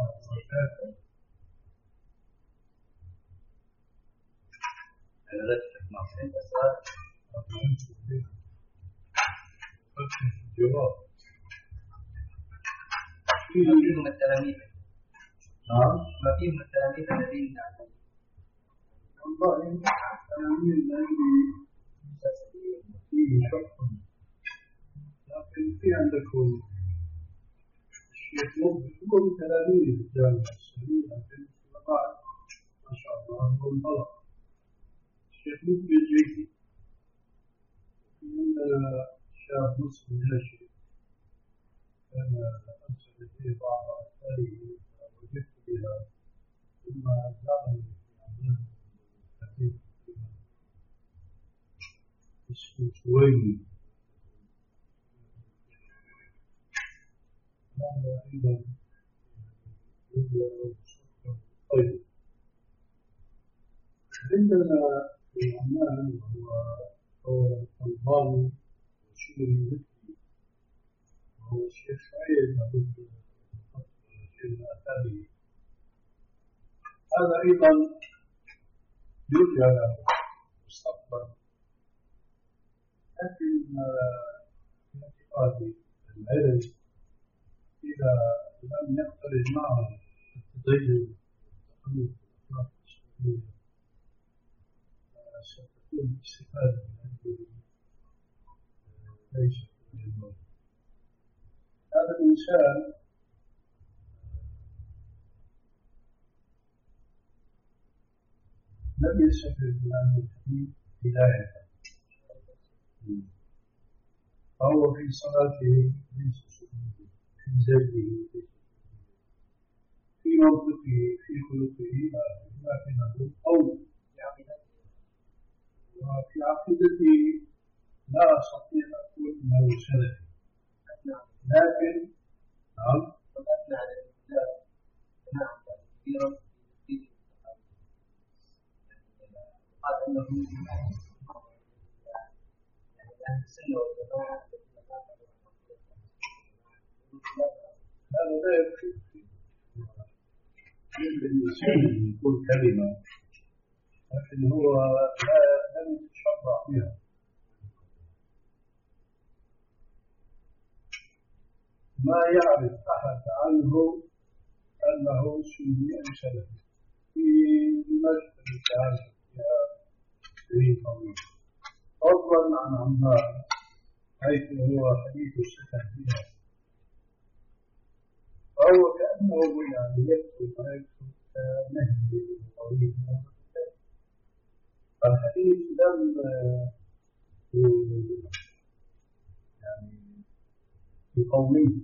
S2: الرجل مع الأسرار
S1: الجواب
S2: ما فيهم التلاميذ
S1: نعم
S2: ما فيهم التلاميذ الذين يعلمون
S1: والله التلاميذ الذي فيه شرط لكن في عندكم الشيخ مبهر هو من تلاميذ الجامعة السورية لكن بعد ما شاء الله هو انطلق الشيخ مبهر جيد عندنا شاب مسلم ناشئ كان أرسل فيه بعض أفكاره وجدت بها ثم زارني في عمان الحديث اسمه سويني هذا أيضا طيب عندنا في عمان وهو الضالي وشيري مثلي وهو الشيخ سعيد أبو الأثاري هذا أيضا يرجع له مستقبلا لكن في اعتقادي العلم إذا لم يقترن معه التدين والتقلب والأخلاق الإسلامية ستكون الاستفادة من عنده ليست مجنون هذا الإنسان لم يستفد من الحديث بداية فهو في صلاته ليس سجوده في زيه في منطقه في خلقه لكنه قول وفي عقيدته لا أستطيع أن أقول أنه سلفي لكن نعم
S2: وأثنى على الإسلام نعم كثيرا في قال أنه أهل السنة والجماعة
S1: هذا لا يكفي يمكن الإنسان يقول كلمة لكن هو لم يتشرع بها ما يعرف أحد عنه أنه سني أو سلفي في دمشق التعامل فيها سنين طويلة فضلا عن عمار حيث هو حديث السكن فيها فهو كأنه يعني يكتب ما يكتب كنهج طويل الحديث لم يعني يقويه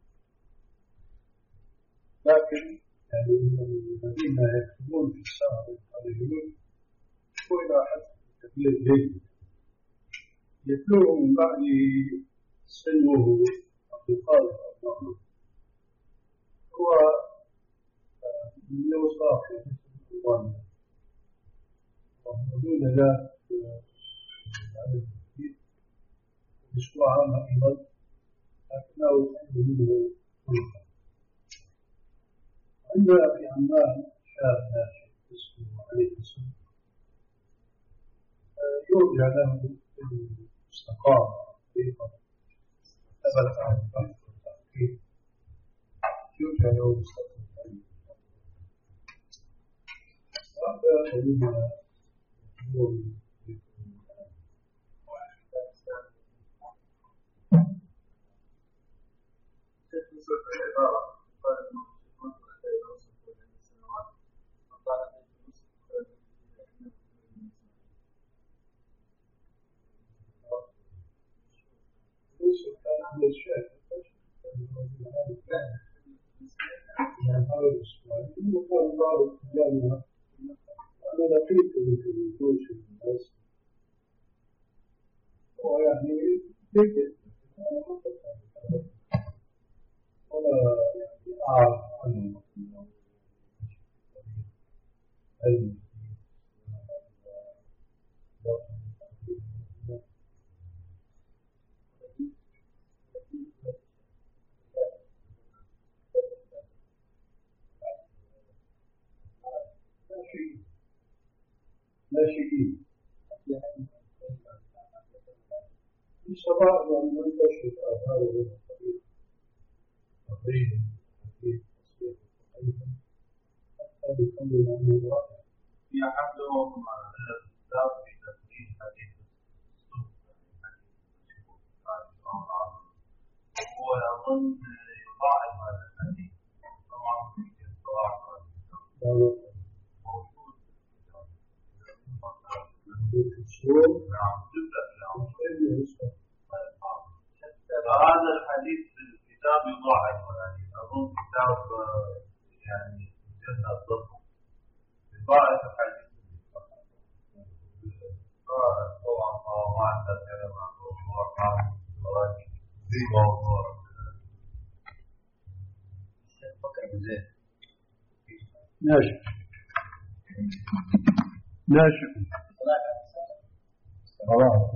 S1: لكن يعني الذين يكتبون في السهر القليلون وإلى حد كبير جيد يتلوه من بعد سنه عبد القادر الله هو من يوصاف في حسن الله ومدون ذلك على التكبير بشكوى عامة أيضا لكنه يحب منه خلقا عندنا في عمان شاب ناشئ اسمه علي السلام يرجع له الاستقامة طريقة ثبت عن الفهم والتأكيد يرجع له الاستقامة وهذا قلنا هو الله الجامعة أنا لقيته في الجيوش الناس ويعني ذكر ولا يعني أعرف عنه علم ناشئين استطعنا أن ننتشر آثاره الطريق تقريبا في تصوير تقريبا حتى يكمل أمر رائع.
S6: في أحدهم الكتاب في تفسير حديث السوق هو يظن يضاعف هذا الحديث طبعا في الضواعف موجود
S1: في السوق
S6: نعم جدا نعم
S1: هذا
S6: هذا الحديث في الكتاب يضاعف يعني أظن كتاب يعني جد الضبط يضاعف الحديث طبعا ما عندنا كلام عن الموضوع عن زي موضوع
S4: فكر بزيت
S1: ناشئ ناشئ خلاص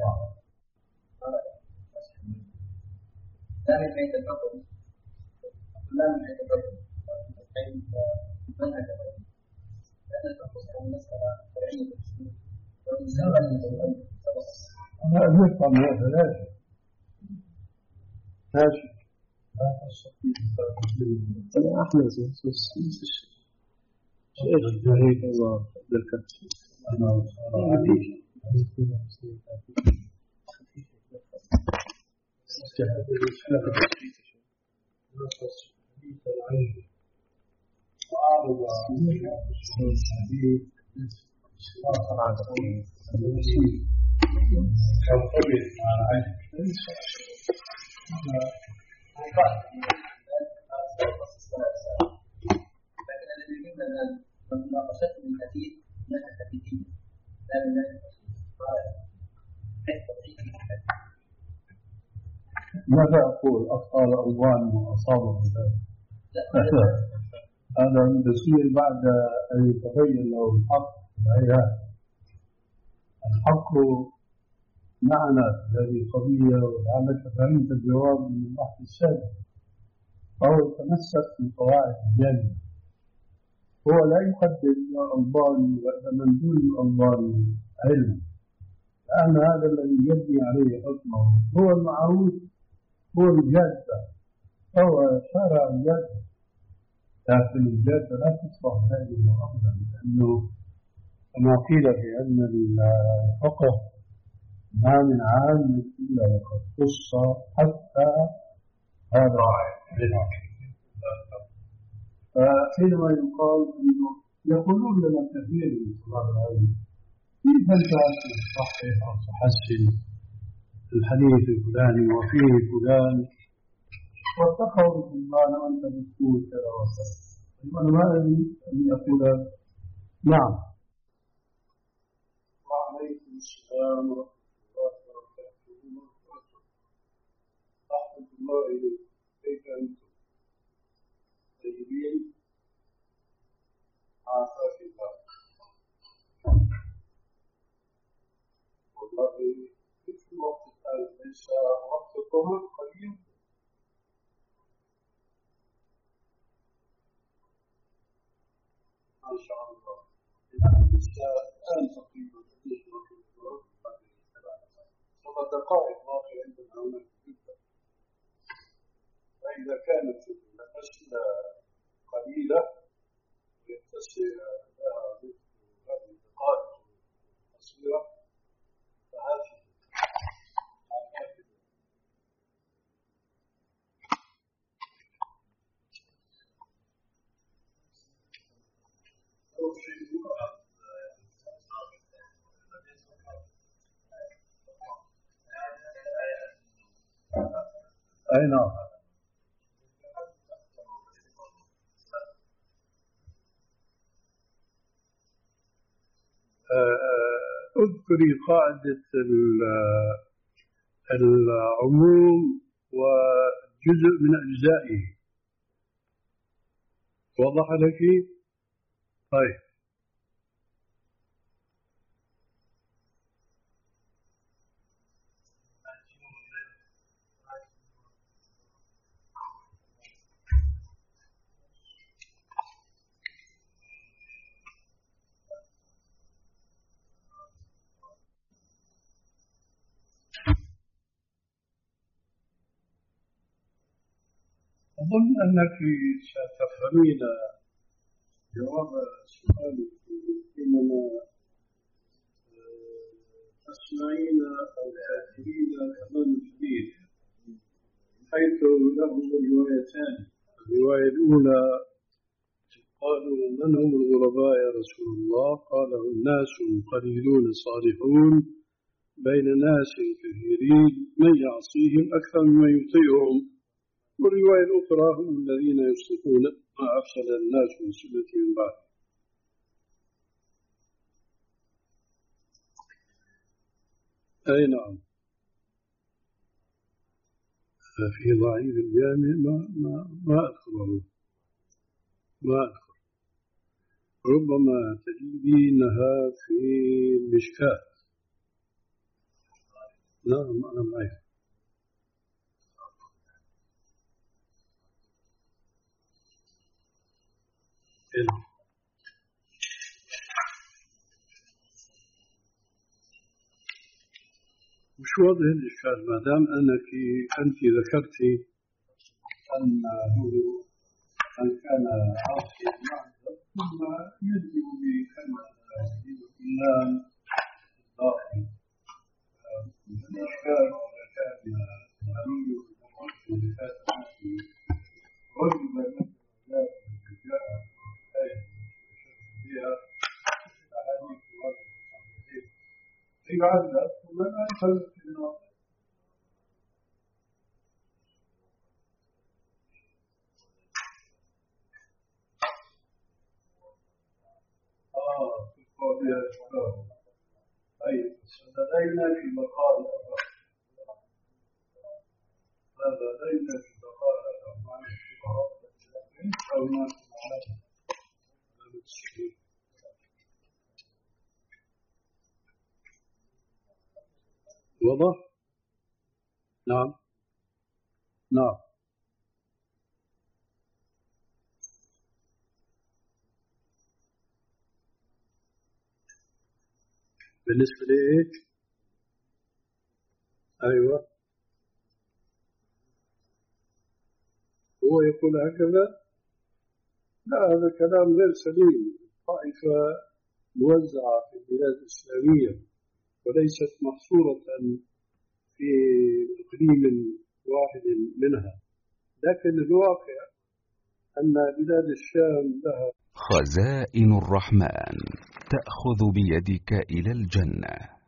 S2: لا من حيث الحكم لا من حيث الحكم منهج لأن الحكم هو مسألة فرعية في الأصول والإنسان
S1: أنا أفهم هذا ناشئ ناشئ لا تستطيع أنا أحمد شيخ الجريد الله بالكتف أنا أعطيك استعد لإشهاد الحديث نصص حديث العين وعارض الحديث طبعا المسيح كالطبيب مع العين
S2: لكن الذي يهمنا أن مناقشته الحديث من الحديثين لا من
S1: ماذا أقول أطفال ألوان وأصابه ذلك هذا يصير بعد أن يتبين له الحق والعيان الحق معنا في هذه القضية ولعلك فهمت الجواب من البحث السابق فهو يتمسك بقواعد الجانب هو لا يقدم الألباني ولا من دون الألباني علم لأن هذا الذي يبني عليه حكمه هو المعروف هو الجادة هو شارع الجادة لكن الجادة لا تصلح دائما وأبدا لأنه كما قيل في علم الفقه ما من عام إلا وقد خص حتى هذا فحينما يقال إنه يقولون لنا كثير من طلاب العلم كيف أنت تصحح أو تحسن الحديث الفلاني وفيه فلان واتقوا بالإيمان وأنت بتقول كذا وكذا وأنا ما أدري أن يقول نعم وعليكم السلام ورحمة الله وبركاته رحمة الله إليكم كيف أنتم طيبين عافاك الله والله في الوقت الآن ليس وقت الظهر قليل ما شاء الله الآن لسه الآن تقريبا تدريج وقت الظهر ثم دقائق باقي عندنا هناك جدا فإذا كانت الأسئلة قليلة يتسع لها هذه الدقائق القصيرة فهذه أي نعم اذكري قاعدة العموم وجزء من أجزائه. وضح لك؟ طيب أظن أنك ستفهمين جواب سؤالك حينما تسمعين أو تأثرين الإمام الجديد، حيث له روايتان. الرواية الأولى قالوا من هم الغرباء يا رسول الله؟ قال هم ناس قليلون صالحون بين ناس كثيرين من يعصيهم أكثر مما يطيعهم. والرواية الأخرى هم الذين يصلحون ما أفسد الناس من سنة من بعد. أي نعم، في ضعيف الجامع ما ما ما أذكره ما أذكر. ربما تجدينها في المشكاة. نعم أنا معي. مش واضح الإشكال ما دام أنك أنت ذكرتي أنه أن كان عاصيا ثم يجب بكلمة الإيمان الضاحي. الإشكال إذا كان غني رجل مثل ذلك جاء فيها أحاديث واضحة يعذب ومن أدخل في النار. آه تقول بها الشباب. طيب لدينا في مقال هذا لدينا في مقال عن الشباب أو ما وضح؟ نعم نعم. بالنسبة لإيه؟ أيوة هو يقول هكذا؟ لا هذا كلام غير سليم. الطائفة موزعة في البلاد الإسلامية وليست محصورة في إقليم واحد منها، لكن الواقع أن بلاد الشام لها
S7: خزائن الرحمن تأخذ بيدك إلى الجنة.